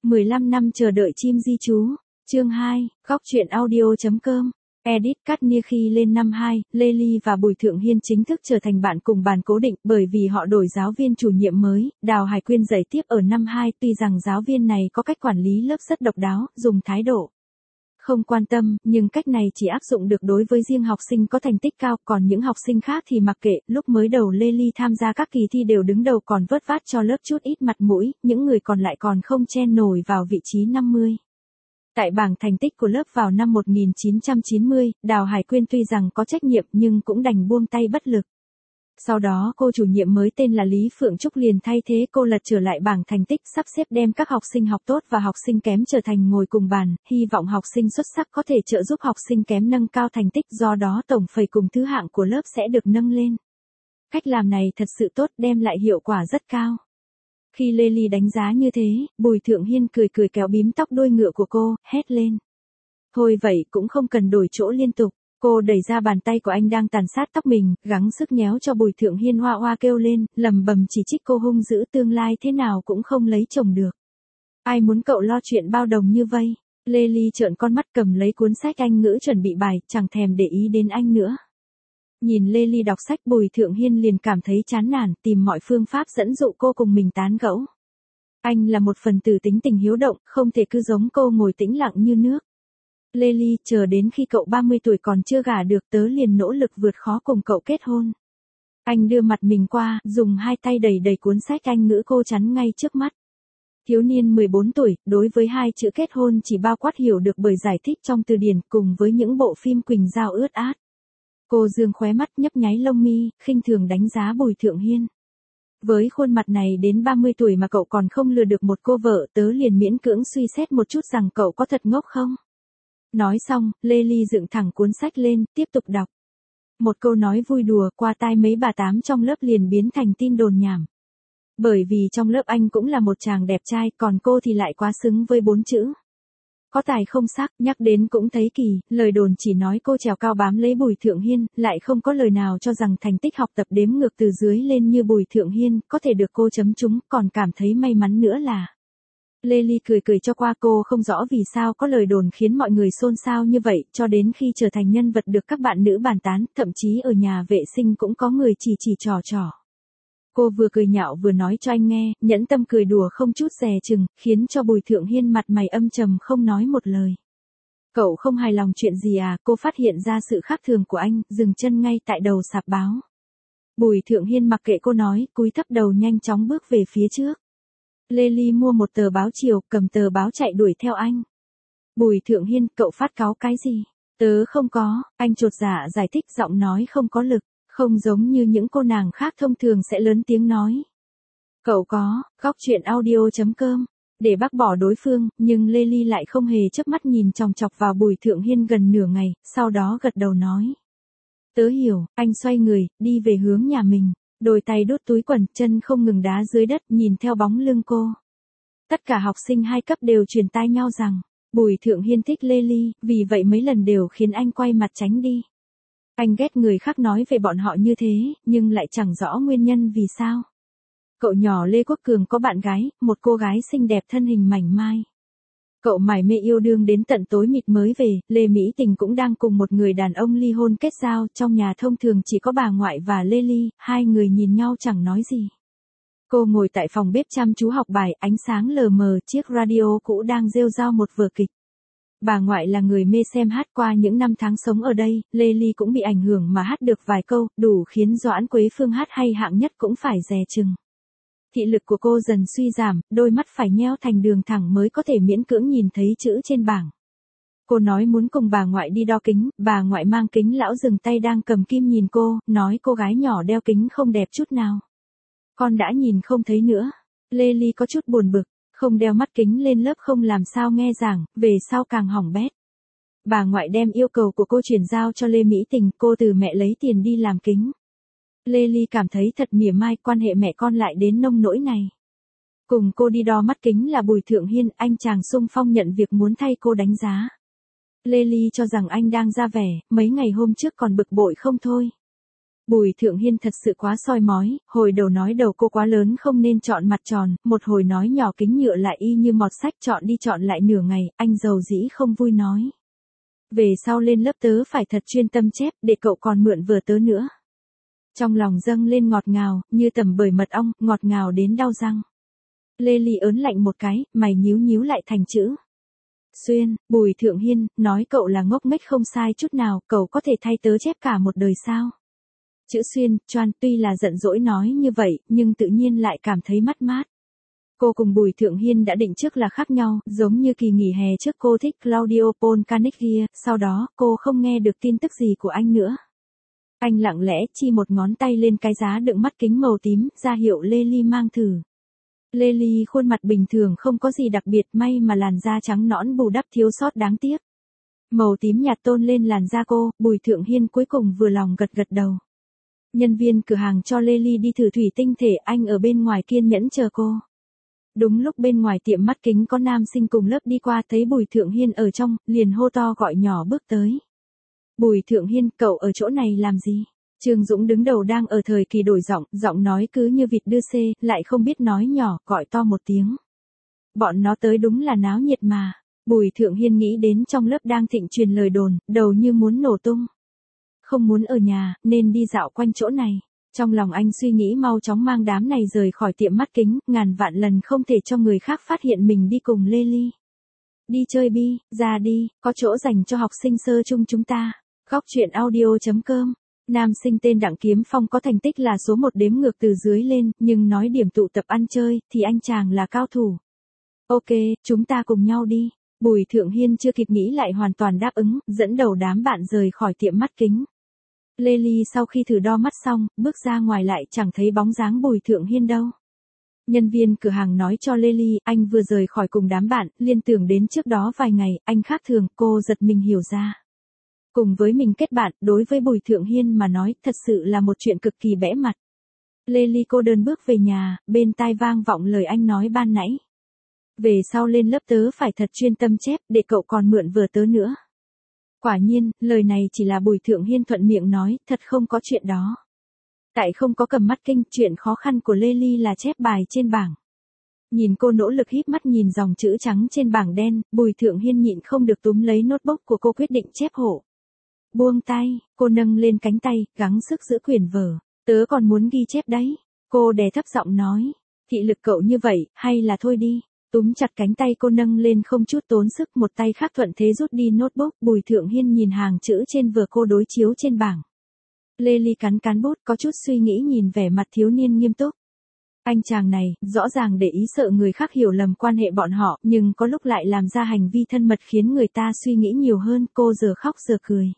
15 năm chờ đợi chim di trú. Chương 2, góc truyện audio.com. Edit cắt nia khi lên năm 2, Lê Ly và Bùi Thượng Hiên chính thức trở thành bạn cùng bàn cố định bởi vì họ đổi giáo viên chủ nhiệm mới, Đào Hải Quyên dạy tiếp ở năm 2, tuy rằng giáo viên này có cách quản lý lớp rất độc đáo, dùng thái độ không quan tâm, nhưng cách này chỉ áp dụng được đối với riêng học sinh có thành tích cao, còn những học sinh khác thì mặc kệ. Lúc mới đầu Lê Ly tham gia các kỳ thi đều đứng đầu còn vớt vát cho lớp chút ít mặt mũi, những người còn lại còn không chen nổi vào vị trí 50. Tại bảng thành tích của lớp vào năm 1990, Đào Hải Quyên tuy rằng có trách nhiệm nhưng cũng đành buông tay bất lực. Sau đó cô chủ nhiệm mới tên là Lý Phượng Trúc liền thay thế cô lật trở lại bảng thành tích, sắp xếp đem các học sinh học tốt và học sinh kém trở thành ngồi cùng bàn, hy vọng học sinh xuất sắc có thể trợ giúp học sinh kém nâng cao thành tích, do đó tổng phẩy cùng thứ hạng của lớp sẽ được nâng lên. Cách làm này thật sự tốt, đem lại hiệu quả rất cao. Khi Lê Ly đánh giá như thế, Bùi Thượng Hiên cười cười kéo bím tóc đuôi ngựa của cô, hét lên. Thôi vậy cũng không cần đổi chỗ liên tục. Cô đẩy ra bàn tay của anh đang tàn sát tóc mình, gắng sức nhéo cho Bùi Thượng Hiên hoa hoa kêu lên, lầm bầm chỉ trích cô hung dữ, tương lai thế nào cũng không lấy chồng được. Ai muốn cậu lo chuyện bao đồng như vây? Lê Ly trợn con mắt cầm lấy cuốn sách Anh ngữ chuẩn bị bài, chẳng thèm để ý đến anh nữa. Nhìn Lê Ly đọc sách, Bùi Thượng Hiên liền cảm thấy chán nản, tìm mọi phương pháp dẫn dụ cô cùng mình tán gẫu. Anh là một phần tử tính tình hiếu động, không thể cứ giống cô ngồi tĩnh lặng như nước. Lê Ly, chờ đến khi cậu 30 tuổi còn chưa gả được, tớ liền nỗ lực vượt khó cùng cậu kết hôn. Anh đưa mặt mình qua, dùng hai tay đẩy đẩy cuốn sách Anh ngữ cô chắn ngay trước mắt. Thiếu niên 14 tuổi, đối với hai chữ kết hôn chỉ bao quát hiểu được bởi giải thích trong từ điển cùng với những bộ phim Quỳnh Giao ướt át. Cô dương khóe mắt nhấp nháy lông mi, khinh thường đánh giá Bùi Thượng Hiên. Với khuôn mặt này đến 30 tuổi mà cậu còn không lừa được một cô vợ, tớ liền miễn cưỡng suy xét một chút rằng cậu có thật ngốc không? Nói xong, Lê Ly dựng thẳng cuốn sách lên, tiếp tục đọc. Một câu nói vui đùa qua tai mấy bà tám trong lớp liền biến thành tin đồn nhảm. Bởi vì trong lớp anh cũng là một chàng đẹp trai, còn cô thì lại quá xứng với 4 chữ. Có tài không sắc, nhắc đến cũng thấy kỳ, lời đồn chỉ nói cô trèo cao bám lấy Bùi Thượng Hiên, lại không có lời nào cho rằng thành tích học tập đếm ngược từ dưới lên như Bùi Thượng Hiên, có thể được cô chấm trúng, còn cảm thấy may mắn nữa là. Lê Ly cười cười cho qua, cô không rõ vì sao có lời đồn khiến mọi người xôn xao như vậy, cho đến khi trở thành nhân vật được các bạn nữ bàn tán, thậm chí ở nhà vệ sinh cũng có người chỉ trò trò. Cô vừa cười nhạo vừa nói cho anh nghe, nhẫn tâm cười đùa không chút dè chừng, khiến cho Bùi Thượng Hiên mặt mày âm trầm không nói một lời. Cậu không hài lòng chuyện gì à? Cô phát hiện ra sự khác thường của anh, dừng chân ngay tại đầu sạp báo. Bùi Thượng Hiên mặc kệ cô nói, cúi thấp đầu nhanh chóng bước về phía trước. Lê Ly mua một tờ báo chiều, cầm tờ báo chạy đuổi theo anh. Bùi Thượng Hiên, cậu phát cáu cái gì? Tớ không có, anh chột dạ giải thích, giọng nói không có lực, không giống như những cô nàng khác thông thường sẽ lớn tiếng nói. Cậu có, góc truyện audio.com. Để bác bỏ đối phương, nhưng Lê Ly lại không hề chớp mắt nhìn chòng chọc vào Bùi Thượng Hiên gần nửa ngày, sau đó gật đầu nói. Tớ hiểu, anh xoay người, đi về hướng nhà mình. Đôi tay đút túi quần, chân không ngừng đá dưới đất, nhìn theo bóng lưng cô. Tất cả học sinh 2 cấp đều truyền tai nhau rằng, Bùi Thượng Hiên thích Lê Ly, vì vậy mấy lần đều khiến anh quay mặt tránh đi. Anh ghét người khác nói về bọn họ như thế, nhưng lại chẳng rõ nguyên nhân vì sao. Cậu nhỏ Lê Quốc Cường có bạn gái, một cô gái xinh đẹp thân hình mảnh mai. Cậu mải mê yêu đương đến tận tối mịt mới về, Lê Mỹ Tình cũng đang cùng một người đàn ông ly hôn kết giao, trong nhà thông thường chỉ có bà ngoại và Lê Ly, hai người nhìn nhau chẳng nói gì. Cô ngồi tại phòng bếp chăm chú học bài, ánh sáng lờ mờ, chiếc radio cũ đang rêu rao một vở kịch. Bà ngoại là người mê xem hát, qua những năm tháng sống ở đây, Lê Ly cũng bị ảnh hưởng mà hát được vài câu, đủ khiến Doãn Quế Phương hát hay hạng nhất cũng phải dè chừng. Thị lực của cô dần suy giảm, đôi mắt phải nheo thành đường thẳng mới có thể miễn cưỡng nhìn thấy chữ trên bảng. Cô nói muốn cùng bà ngoại đi đo kính, bà ngoại mang kính lão dừng tay đang cầm kim nhìn cô, nói cô gái nhỏ đeo kính không đẹp chút nào. Con đã nhìn không thấy nữa. Lê Ly có chút buồn bực, không đeo mắt kính lên lớp không làm sao nghe giảng, về sau càng hỏng bét. Bà ngoại đem yêu cầu của cô chuyển giao cho Lê Mỹ Tình, cô từ mẹ lấy tiền đi làm kính. Lê Ly cảm thấy thật mỉa mai, quan hệ mẹ con lại đến nông nỗi này. Cùng cô đi đo mắt kính là Bùi Thượng Hiên, anh chàng xung phong nhận việc muốn thay cô đánh giá. Lê Ly cho rằng anh đang ra vẻ, mấy ngày hôm trước còn bực bội không thôi. Bùi Thượng Hiên thật sự quá soi mói, hồi đầu nói đầu cô quá lớn không nên chọn mặt tròn, một hồi nói nhỏ kính nhựa lại y như mọt sách chọn đi chọn lại nửa ngày, anh giàu dĩ không vui nói. Về sau lên lớp tớ phải thật chuyên tâm chép để cậu còn mượn vừa tớ nữa. Trong lòng dâng lên ngọt ngào, như tẩm bưởi mật ong, ngọt ngào đến đau răng. Lê Ly ớn lạnh một cái, mày nhíu nhíu lại thành chữ. Xuyên, Bùi Thượng Hiên, nói cậu là ngốc nghếch không sai chút nào, cậu có thể thay tớ chép cả một đời sao? Chữ xuyên, choan, tuy là giận dỗi nói như vậy, nhưng tự nhiên lại cảm thấy mất mát. Cô cùng Bùi Thượng Hiên đã định trước là khác nhau, giống như kỳ nghỉ hè trước cô thích Claudio Polcanigia, sau đó cô không nghe được tin tức gì của anh nữa. Anh lặng lẽ chi một ngón tay lên cái giá đựng mắt kính màu tím, ra hiệu Lê Ly mang thử. Lê Ly khuôn mặt bình thường không có gì đặc biệt, may mà làn da trắng nõn bù đắp thiếu sót đáng tiếc. Màu tím nhạt tôn lên làn da cô, Bùi Thượng Hiên cuối cùng vừa lòng gật gật đầu. Nhân viên cửa hàng cho Lê Ly đi thử thủy tinh thể, anh ở bên ngoài kiên nhẫn chờ cô. Đúng lúc bên ngoài tiệm mắt kính có nam sinh cùng lớp đi qua thấy Bùi Thượng Hiên ở trong, liền hô to gọi nhỏ bước tới. Bùi Thượng Hiên, cậu ở chỗ này làm gì? Trương Dũng đứng đầu đang ở thời kỳ đổi giọng nói cứ như vịt đưa xê, lại không biết nói nhỏ, gọi to một tiếng. Bọn nó tới đúng là náo nhiệt mà. Bùi Thượng Hiên nghĩ đến trong lớp đang thịnh truyền lời đồn, đầu như muốn nổ tung. Không muốn ở nhà, nên đi dạo quanh chỗ này. Trong lòng anh suy nghĩ mau chóng mang đám này rời khỏi tiệm mắt kính, ngàn vạn lần không thể cho người khác phát hiện mình đi cùng Lê Ly. Đi chơi bi, ra đi, có chỗ dành cho học sinh sơ chung chúng ta. Góc truyện audio.com. Nam sinh tên Đặng Kiếm Phong có thành tích là số 1 đếm ngược từ dưới lên, nhưng nói điểm tụ tập ăn chơi, thì anh chàng là cao thủ. Ok, chúng ta cùng nhau đi. Bùi Thượng Hiên chưa kịp nghĩ lại hoàn toàn đáp ứng, dẫn đầu đám bạn rời khỏi tiệm mắt kính. Lê Ly sau khi thử đo mắt xong, bước ra ngoài lại chẳng thấy bóng dáng Bùi Thượng Hiên đâu. Nhân viên cửa hàng nói cho Lê Ly, anh vừa rời khỏi cùng đám bạn, liên tưởng đến trước đó vài ngày, anh khác thường, cô giật mình hiểu ra. Cùng với mình kết bạn, đối với Bùi Thượng Hiên mà nói, thật sự là một chuyện cực kỳ bẽ mặt. Lê Ly cô đơn bước về nhà, bên tai vang vọng lời anh nói ban nãy. Về sau lên lớp tớ phải thật chuyên tâm chép, để cậu còn mượn vừa tớ nữa. Quả nhiên, lời này chỉ là Bùi Thượng Hiên thuận miệng nói, thật không có chuyện đó. Tại không có cầm mắt kinh, chuyện khó khăn của Lê Ly là chép bài trên bảng. Nhìn cô nỗ lực híp mắt nhìn dòng chữ trắng trên bảng đen, Bùi Thượng Hiên nhịn không được túm lấy notebook của cô quyết định chép hộ. Buông tay, cô nâng lên cánh tay, gắng sức giữ quyển vở. Tớ còn muốn ghi chép đấy. Cô đè thấp giọng nói. Thị lực cậu như vậy, hay là thôi đi. Túm chặt cánh tay cô nâng lên không chút tốn sức, một tay khác thuận thế rút đi notebook. Bùi Thượng Hiên nhìn hàng chữ trên vở cô đối chiếu trên bảng. Lê Ly cắn cán bút, có chút suy nghĩ nhìn vẻ mặt thiếu niên nghiêm túc. Anh chàng này, rõ ràng để ý sợ người khác hiểu lầm quan hệ bọn họ, nhưng có lúc lại làm ra hành vi thân mật khiến người ta suy nghĩ nhiều hơn, cô giờ khóc giờ cười.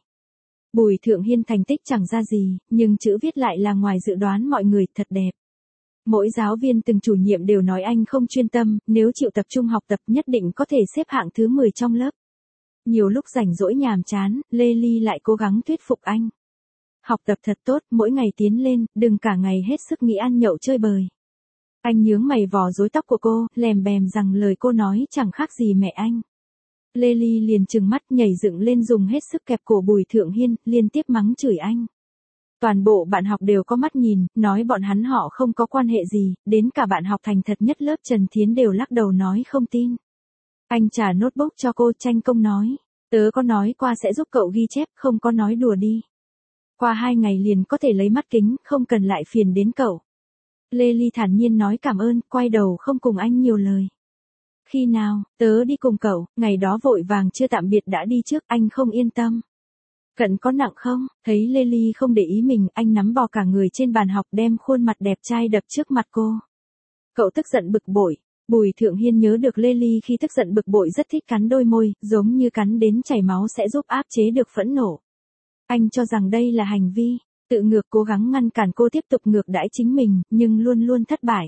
Bùi Thượng Hiên thành tích chẳng ra gì, nhưng chữ viết lại là ngoài dự đoán mọi người, thật đẹp. Mỗi giáo viên từng chủ nhiệm đều nói anh không chuyên tâm, nếu chịu tập trung học tập nhất định có thể xếp hạng thứ 10 trong lớp. Nhiều lúc rảnh rỗi nhàm chán, Lê Ly lại cố gắng thuyết phục anh. Học tập thật tốt, mỗi ngày tiến lên, đừng cả ngày hết sức nghĩ ăn nhậu chơi bời. Anh nhướng mày vò rối tóc của cô, lèm bèm rằng lời cô nói chẳng khác gì mẹ anh. Lê Ly liền trừng mắt nhảy dựng lên dùng hết sức kẹp cổ Bùi Thượng Hiên, liên tiếp mắng chửi anh. Toàn bộ bạn học đều có mắt nhìn, nói bọn hắn họ không có quan hệ gì, đến cả bạn học thành thật nhất lớp Trần Thiến đều lắc đầu nói không tin. Anh trả notebook cho cô, tranh công nói. Tớ có nói qua sẽ giúp cậu ghi chép, không có nói đùa đi. Qua 2 ngày liền có thể lấy mắt kính, không cần lại phiền đến cậu. Lê Ly thản nhiên nói cảm ơn, quay đầu không cùng anh nhiều lời. Khi nào, tớ đi cùng cậu, ngày đó vội vàng chưa tạm biệt đã đi trước, anh không yên tâm. Cận có nặng không? Thấy Lê Ly không để ý mình, anh nắm bò cả người trên bàn học đem khuôn mặt đẹp trai đập trước mặt cô. Cậu tức giận bực bội. Bùi Thượng Hiên nhớ được Lê Ly khi tức giận bực bội rất thích cắn đôi môi, giống như cắn đến chảy máu sẽ giúp áp chế được phẫn nộ. Anh cho rằng đây là hành vi tự ngược, cố gắng ngăn cản cô tiếp tục ngược đãi chính mình, nhưng luôn luôn thất bại.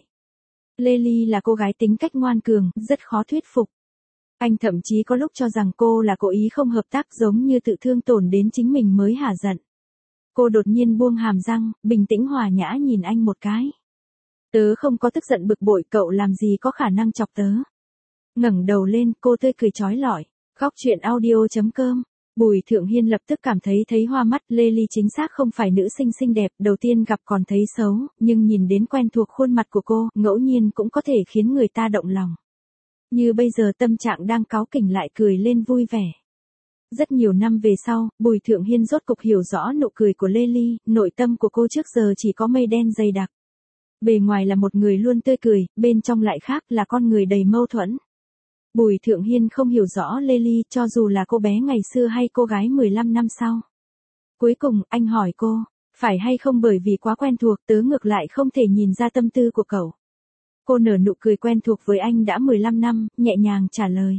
Lê Ly là cô gái tính cách ngoan cường, rất khó thuyết phục. Anh thậm chí có lúc cho rằng cô là cố ý không hợp tác, giống như tự thương tổn đến chính mình mới hả giận. Cô đột nhiên buông hàm răng, bình tĩnh hòa nhã nhìn anh một cái. Tớ không có tức giận bực bội, cậu làm gì có khả năng chọc tớ. Ngẩng đầu lên, cô tươi cười chói lọi. Góc truyện audio.com Bùi Thượng Hiên lập tức cảm thấy hoa mắt, Lê Ly chính xác không phải nữ sinh xinh đẹp, đầu tiên gặp còn thấy xấu, nhưng nhìn đến quen thuộc khuôn mặt của cô, ngẫu nhiên cũng có thể khiến người ta động lòng. Như bây giờ tâm trạng đang cáu kỉnh lại cười lên vui vẻ. Rất nhiều năm về sau, Bùi Thượng Hiên rốt cục hiểu rõ nụ cười của Lê Ly, nội tâm của cô trước giờ chỉ có mây đen dày đặc. Bề ngoài là một người luôn tươi cười, bên trong lại khác là con người đầy mâu thuẫn. Bùi Thượng Hiên không hiểu rõ Lê Ly cho dù là cô bé ngày xưa hay cô gái 15 năm sau. Cuối cùng, anh hỏi cô, phải hay không bởi vì quá quen thuộc tớ ngược lại không thể nhìn ra tâm tư của cậu. Cô nở nụ cười quen thuộc với anh đã 15 năm, nhẹ nhàng trả lời.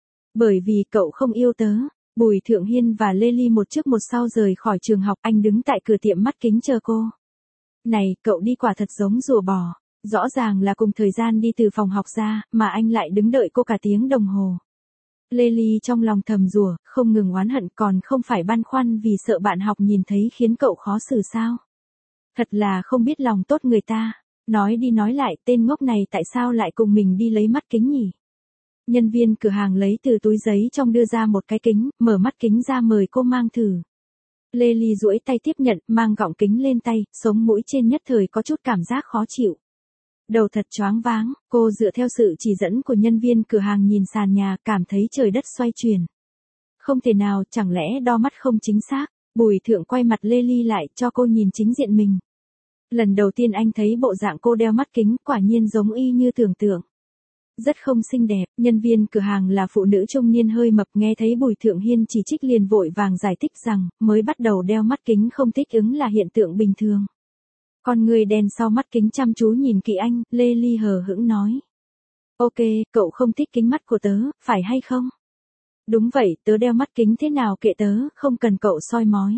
Bởi vì cậu không yêu tớ. Bùi Thượng Hiên và Lê Ly một trước một sau rời khỏi trường học, anh đứng tại cửa tiệm mắt kính chờ cô. Này, cậu đi quả thật giống rùa bò. Rõ ràng là cùng thời gian đi từ phòng học ra, mà anh lại đứng đợi cô cả tiếng đồng hồ. Lê Ly trong lòng thầm rủa, không ngừng oán hận còn không phải băn khoăn vì sợ bạn học nhìn thấy khiến cậu khó xử sao. Thật là không biết lòng tốt người ta. Nói đi nói lại, tên ngốc này tại sao lại cùng mình đi lấy mắt kính nhỉ? Nhân viên cửa hàng lấy từ túi giấy trong đưa ra một cái kính, mở mắt kính ra mời cô mang thử. Lê Ly duỗi tay tiếp nhận, mang gọng kính lên tay, sống mũi trên nhất thời có chút cảm giác khó chịu. Đầu thật choáng váng, cô dựa theo sự chỉ dẫn của nhân viên cửa hàng nhìn sàn nhà, cảm thấy trời đất xoay chuyển. Không thể nào, chẳng lẽ đo mắt không chính xác? Bùi Thượng quay mặt Lê Ly lại, cho cô nhìn chính diện mình. Lần đầu tiên anh thấy bộ dạng cô đeo mắt kính, quả nhiên giống y như tưởng tượng. Rất không xinh đẹp, nhân viên cửa hàng là phụ nữ trung niên hơi mập, nghe thấy Bùi Thượng Hiên chỉ trích liền vội vàng giải thích rằng, mới bắt đầu đeo mắt kính không thích ứng là hiện tượng bình thường. Con người đèn sau mắt kính chăm chú nhìn kỹ anh, Lê Ly hờ hững nói. Ok, cậu không thích kính mắt của tớ, phải hay không? Đúng vậy, tớ đeo mắt kính thế nào kệ tớ, không cần cậu soi mói.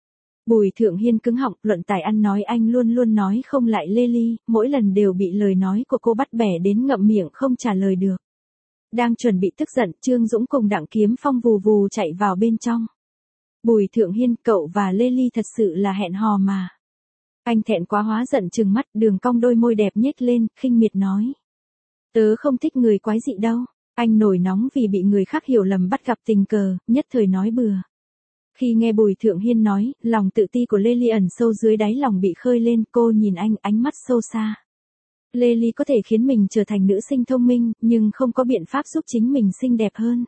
Bùi Thượng Hiên cứng họng, luận tài ăn nói anh luôn luôn nói không lại Lê Ly, mỗi lần đều bị lời nói của cô bắt bẻ đến ngậm miệng không trả lời được. Đang chuẩn bị tức giận, Trương Dũng cùng Đặng Kiếm Phong vù vù chạy vào bên trong. Bùi Thượng Hiên, cậu và Lê Ly thật sự là hẹn hò mà. Anh thẹn quá hóa giận trừng mắt, đường cong đôi môi đẹp nhếch lên, khinh miệt nói. Tớ không thích người quái dị đâu. Anh nổi nóng vì bị người khác hiểu lầm bắt gặp tình cờ, nhất thời nói bừa. Khi nghe Bùi Thượng Hiên nói, lòng tự ti của Lê Ly ẩn sâu dưới đáy lòng bị khơi lên, cô nhìn anh ánh mắt sâu xa. Lê Ly có thể khiến mình trở thành nữ sinh thông minh, nhưng không có biện pháp giúp chính mình xinh đẹp hơn.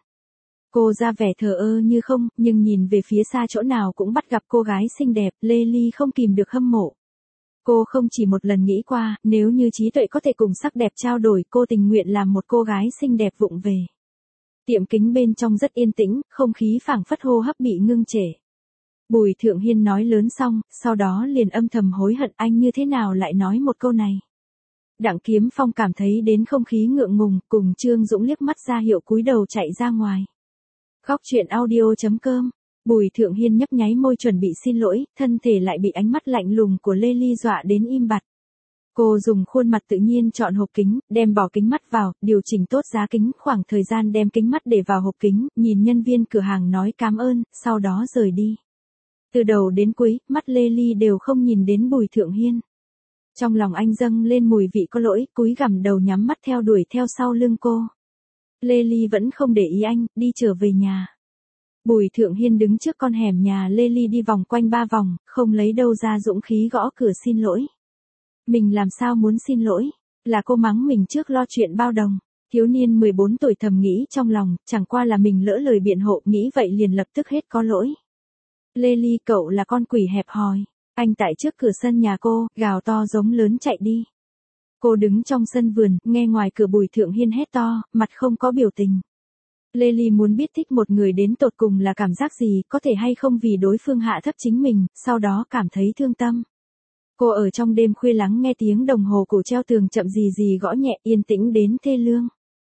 Cô ra vẻ thờ ơ như không, nhưng nhìn về phía xa chỗ nào cũng bắt gặp cô gái xinh đẹp, Lê Ly không kìm được hâm mộ. Cô không chỉ một lần nghĩ qua, nếu như trí tuệ có thể cùng sắc đẹp trao đổi, cô tình nguyện làm một cô gái xinh đẹp vụng về. Tiệm kính bên trong rất yên tĩnh, không khí phảng phất hô hấp bị ngưng trệ. Bùi Thượng Hiên nói lớn xong, sau đó liền âm thầm hối hận anh như thế nào lại nói một câu này. Đặng Kiếm Phong cảm thấy đến không khí ngượng ngùng, cùng Trương Dũng liếc mắt ra hiệu cúi đầu chạy ra ngoài. Góc truyện audio.com. Bùi Thượng Hiên nhấp nháy môi chuẩn bị xin lỗi, thân thể lại bị ánh mắt lạnh lùng của Lê Ly dọa đến im bặt. Cô dùng khuôn mặt tự nhiên chọn hộp kính, đem bỏ kính mắt vào, điều chỉnh tốt giá kính, khoảng thời gian đem kính mắt để vào hộp kính, nhìn nhân viên cửa hàng nói cảm ơn, sau đó rời đi. Từ đầu đến cuối, mắt Lê Ly đều không nhìn đến Bùi Thượng Hiên. Trong lòng anh dâng lên mùi vị có lỗi, cúi gằm đầu nhắm mắt theo đuổi theo sau lưng cô. Lê Ly vẫn không để ý anh, đi trở về nhà. Bùi Thượng Hiên đứng trước con hẻm nhà Lê Ly đi vòng quanh 3 vòng, không lấy đâu ra dũng khí gõ cửa xin lỗi. Mình làm sao muốn xin lỗi, là cô mắng mình trước lo chuyện bao đồng. Thiếu niên 14 tuổi thầm nghĩ trong lòng, chẳng qua là mình lỡ lời biện hộ, nghĩ vậy liền lập tức hết có lỗi. Lê Ly, cậu là con quỷ hẹp hòi. Anh tại trước cửa sân nhà cô, gào to giống lớn chạy đi. Cô đứng trong sân vườn, nghe ngoài cửa Bùi Thượng Hiên hét to, mặt không có biểu tình. Lê Ly muốn biết thích một người đến tột cùng là cảm giác gì, có thể hay không vì đối phương hạ thấp chính mình, sau đó cảm thấy thương tâm. Cô ở trong đêm khuya lắng nghe tiếng đồng hồ cổ treo tường chậm gì gì gõ nhẹ, yên tĩnh đến thê lương.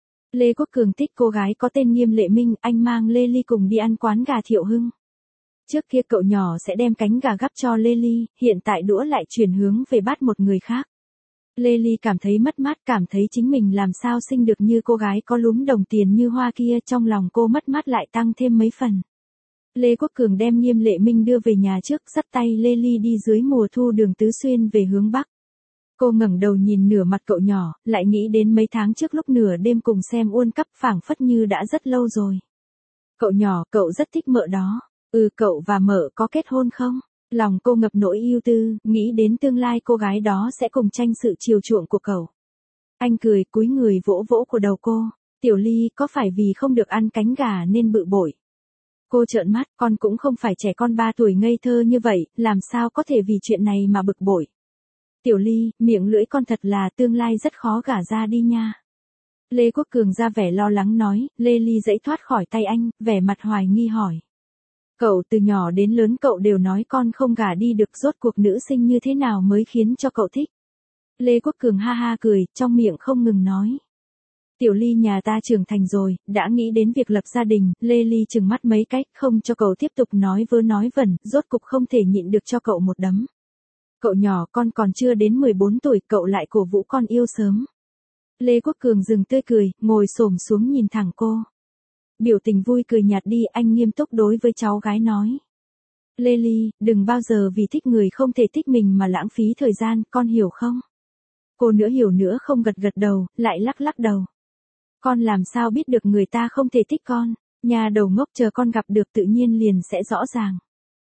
Lê Quốc Cường thích cô gái có tên Nghiêm Lệ Minh, anh mang Lê Ly cùng đi ăn quán gà Thiệu Hưng. Trước kia cậu nhỏ sẽ đem cánh gà gắp cho Lê Ly, hiện tại đũa lại chuyển hướng về bát một người khác. Lê Ly cảm thấy mất mát, cảm thấy chính mình làm sao sinh được như cô gái có lúm đồng tiền như hoa kia, trong lòng cô mất mát lại tăng thêm mấy phần. Lê Quốc Cường đem Nghiêm Lệ Minh đưa về nhà trước, dắt tay Lê Ly đi dưới mùa thu đường Tứ Xuyên về hướng Bắc. Cô ngẩng đầu nhìn nửa mặt cậu nhỏ, lại nghĩ đến mấy tháng trước lúc nửa đêm cùng xem World Cup phảng phất như đã rất lâu rồi. Cậu nhỏ, cậu rất thích mợ đó. Cậu và mợ có kết hôn không? Lòng cô ngập nỗi ưu tư, nghĩ đến tương lai cô gái đó sẽ cùng tranh sự chiều chuộng của cậu. Anh cười cúi người vỗ vỗ của đầu cô. Tiểu Ly, có phải vì không được ăn cánh gà nên bự bội? Cô trợn mắt, con cũng không phải trẻ con 3 tuổi ngây thơ như vậy, làm sao có thể vì chuyện này mà bực bội. Tiểu Ly, miệng lưỡi con thật là tương lai rất khó gả ra đi nha. Lê Quốc Cường ra vẻ lo lắng nói, Lê Ly dãy thoát khỏi tay anh, vẻ mặt hoài nghi hỏi. Cậu từ nhỏ đến lớn cậu đều nói con không gả đi được, rốt cuộc nữ sinh như thế nào mới khiến cho cậu thích. Lê Quốc Cường ha ha cười, trong miệng không ngừng nói. Tiểu Ly nhà ta trưởng thành rồi, đã nghĩ đến việc lập gia đình. Lê Ly trừng mắt mấy cách, không cho cậu tiếp tục nói vớ nói vẩn, rốt cục không thể nhịn được cho cậu một đấm. Cậu nhỏ, con còn chưa đến 14 tuổi, cậu lại cổ vũ con yêu sớm. Lê Quốc Cường dừng tươi cười, ngồi xổm xuống nhìn thẳng cô. Biểu tình vui cười nhạt đi, anh nghiêm túc đối với cháu gái nói. Lê Ly, đừng bao giờ vì thích người không thể thích mình mà lãng phí thời gian, con hiểu không? Cô nữa hiểu nữa không, gật gật đầu, lại lắc lắc đầu. Con làm sao biết được người ta không thể thích con, nhà đầu ngốc, chờ con gặp được tự nhiên liền sẽ rõ ràng.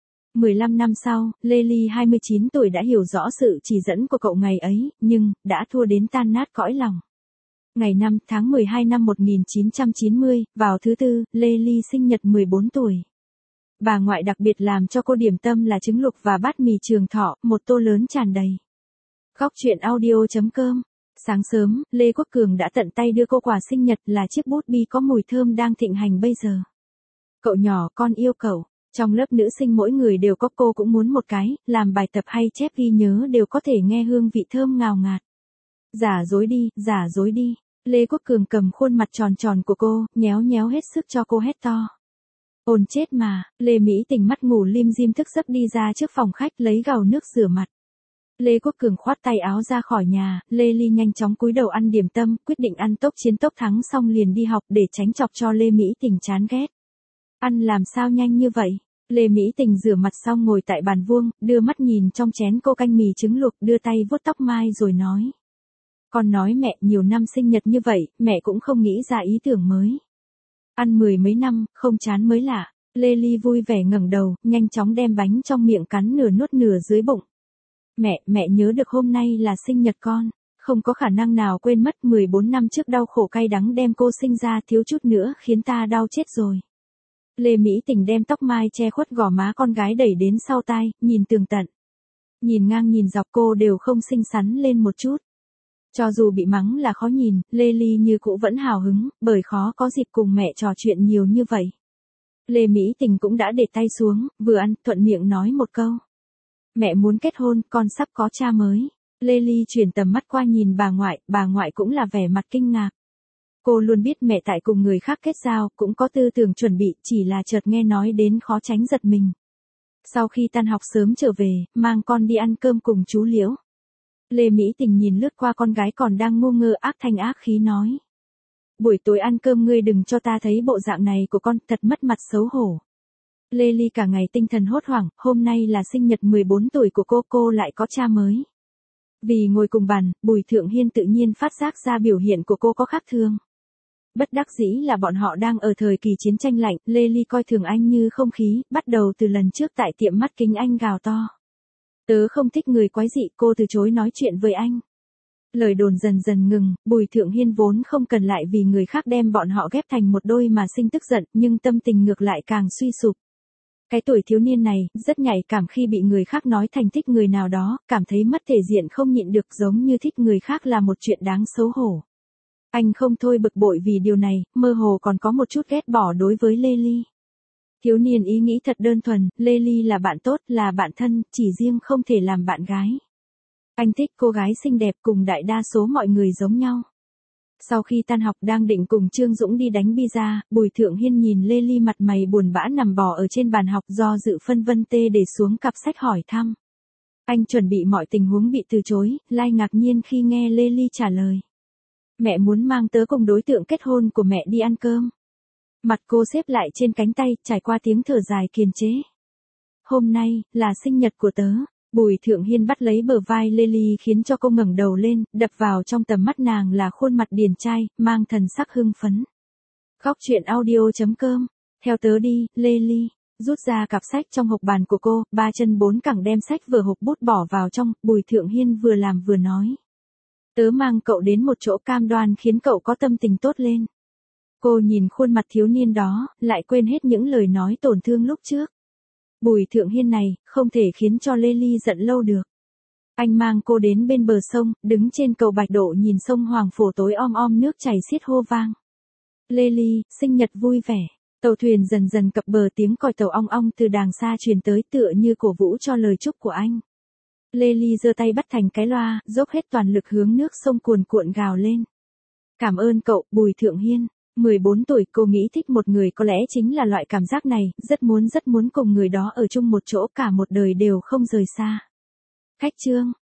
15 năm sau, Lê Ly 29 tuổi đã hiểu rõ sự chỉ dẫn của cậu ngày ấy, nhưng, đã thua đến tan nát cõi lòng. Ngày 5 tháng 12 năm 1990, vào thứ Tư, Lê Ly sinh nhật 14 tuổi. Bà ngoại đặc biệt làm cho cô điểm tâm là trứng luộc và bát mì Trường Thọ, một tô lớn tràn đầy. Góc truyện audio.com. Sáng sớm, Lê Quốc Cường đã tận tay đưa cô quà sinh nhật là chiếc bút bi có mùi thơm đang thịnh hành bây giờ. Cậu nhỏ, con yêu cậu. Trong lớp nữ sinh mỗi người đều có, cô cũng muốn một cái, làm bài tập hay chép ghi nhớ đều có thể nghe hương vị thơm ngào ngạt. Giả dối đi, giả dối đi. Lê Quốc Cường cầm khuôn mặt tròn tròn của cô, nhéo nhéo hết sức cho cô hét to. Ồn chết mà, Lê Mỹ Tình mắt ngủ lim dim thức giấc đi ra trước phòng khách lấy gạo nước rửa mặt. Lê Quốc Cường khoát tay áo ra khỏi nhà, Lê Ly nhanh chóng cúi đầu ăn điểm tâm, quyết định ăn tốc chiến tốc thắng xong liền đi học để tránh chọc cho Lê Mỹ Tình chán ghét. Ăn làm sao nhanh như vậy? Lê Mỹ Tình rửa mặt xong ngồi tại bàn vuông, đưa mắt nhìn trong chén cô canh mì trứng luộc, đưa tay vuốt tóc mai rồi nói. Con nói mẹ, nhiều năm sinh nhật như vậy, mẹ cũng không nghĩ ra ý tưởng mới. Ăn 10 mấy năm, không chán mới lạ. Lê Ly vui vẻ ngẩng đầu, nhanh chóng đem bánh trong miệng cắn nửa nuốt nửa dưới bụng. Mẹ nhớ được hôm nay là sinh nhật con. Không có khả năng nào quên mất, 14 năm trước đau khổ cay đắng đem cô sinh ra, thiếu chút nữa khiến ta đau chết rồi. Lê Mỹ Tình đem tóc mai che khuất gò má con gái đẩy đến sau tai, nhìn tường tận. Nhìn ngang nhìn dọc cô đều không xinh xắn lên một chút. Cho dù bị mắng là khó nhìn, Lê Ly như cũ vẫn hào hứng, bởi khó có dịp cùng mẹ trò chuyện nhiều như vậy. Lê Mỹ Tình cũng đã để tay xuống, vừa ăn, thuận miệng nói một câu. Mẹ muốn kết hôn, con sắp có cha mới. Lê Ly chuyển tầm mắt qua nhìn bà ngoại cũng là vẻ mặt kinh ngạc. Cô luôn biết mẹ tại cùng người khác kết giao, cũng có tư tưởng chuẩn bị, chỉ là chợt nghe nói đến khó tránh giật mình. Sau khi tan học sớm trở về, mang con đi ăn cơm cùng chú Liễu. Lê Mỹ Tình nhìn lướt qua con gái còn đang ngu ngơ ác thanh ác khí nói. Buổi tối ăn cơm ngươi đừng cho ta thấy bộ dạng này của con, thật mất mặt xấu hổ. Lê Ly cả ngày tinh thần hốt hoảng, hôm nay là sinh nhật 14 tuổi của cô lại có cha mới. Vì ngồi cùng bàn, Bùi Thượng Hiên tự nhiên phát giác ra biểu hiện của cô có khác thường. Bất đắc dĩ là bọn họ đang ở thời kỳ chiến tranh lạnh, Lê Ly coi thường anh như không khí, bắt đầu từ lần trước tại tiệm mắt kính anh gào to. Tớ không thích người quái dị, cô từ chối nói chuyện với anh. Lời đồn dần dần ngừng, Bùi Thượng Hiên vốn không cần lại vì người khác đem bọn họ ghép thành một đôi mà sinh tức giận, nhưng tâm tình ngược lại càng suy sụp. Cái tuổi thiếu niên này, rất nhạy cảm khi bị người khác nói thành thích người nào đó, cảm thấy mất thể diện không nhịn được, giống như thích người khác là một chuyện đáng xấu hổ. Anh không thôi bực bội vì điều này, mơ hồ còn có một chút ghét bỏ đối với Lê Ly. Thiếu niên ý nghĩ thật đơn thuần, Lê Ly là bạn tốt, là bạn thân, chỉ riêng không thể làm bạn gái. Anh thích cô gái xinh đẹp cùng đại đa số mọi người giống nhau. Sau khi tan học đang định cùng Trương Dũng đi đánh pizza, Bùi Thượng Hiên nhìn Lê Ly mặt mày buồn bã nằm bò ở trên bàn học, do dự phân vân tê để xuống cặp sách hỏi thăm. Anh chuẩn bị mọi tình huống bị từ chối, lai ngạc nhiên khi nghe Lê Ly trả lời. Mẹ muốn mang tớ cùng đối tượng kết hôn của mẹ đi ăn cơm. Mặt cô xếp lại trên cánh tay, trải qua tiếng thở dài kiềm chế. Hôm nay, là sinh nhật của tớ. Bùi Thượng Hiên bắt lấy bờ vai Lê Ly khiến cho cô ngẩng đầu lên, đập vào trong tầm mắt nàng là khuôn mặt điển trai, mang thần sắc hưng phấn. Góc truyện audio.com. Theo tớ đi, Lê Ly. Rút ra cặp sách trong hộc bàn của cô, ba chân bốn cẳng đem sách vở hộp bút bỏ vào trong, Bùi Thượng Hiên vừa làm vừa nói. Tớ mang cậu đến một chỗ cam đoan khiến cậu có tâm tình tốt lên. Cô nhìn khuôn mặt thiếu niên đó, lại quên hết những lời nói tổn thương lúc trước. Bùi Thượng Hiên này, không thể khiến cho Lê Ly giận lâu được. Anh mang cô đến bên bờ sông, đứng trên cầu Bạch Độ nhìn sông Hoàng Phổ tối om om nước chảy xiết hô vang. Lê Ly, sinh nhật vui vẻ. Tàu thuyền dần dần cập bờ, tiếng còi tàu ong ong từ đàng xa truyền tới tựa như cổ vũ cho lời chúc của anh. Lê Ly giơ tay bắt thành cái loa, dốc hết toàn lực hướng nước sông cuồn cuộn gào lên. Cảm ơn cậu, Bùi Thượng Hiên. 14 tuổi cô nghĩ thích một người có lẽ chính là loại cảm giác này, rất muốn cùng người đó ở chung một chỗ cả một đời đều không rời xa. Khách trương.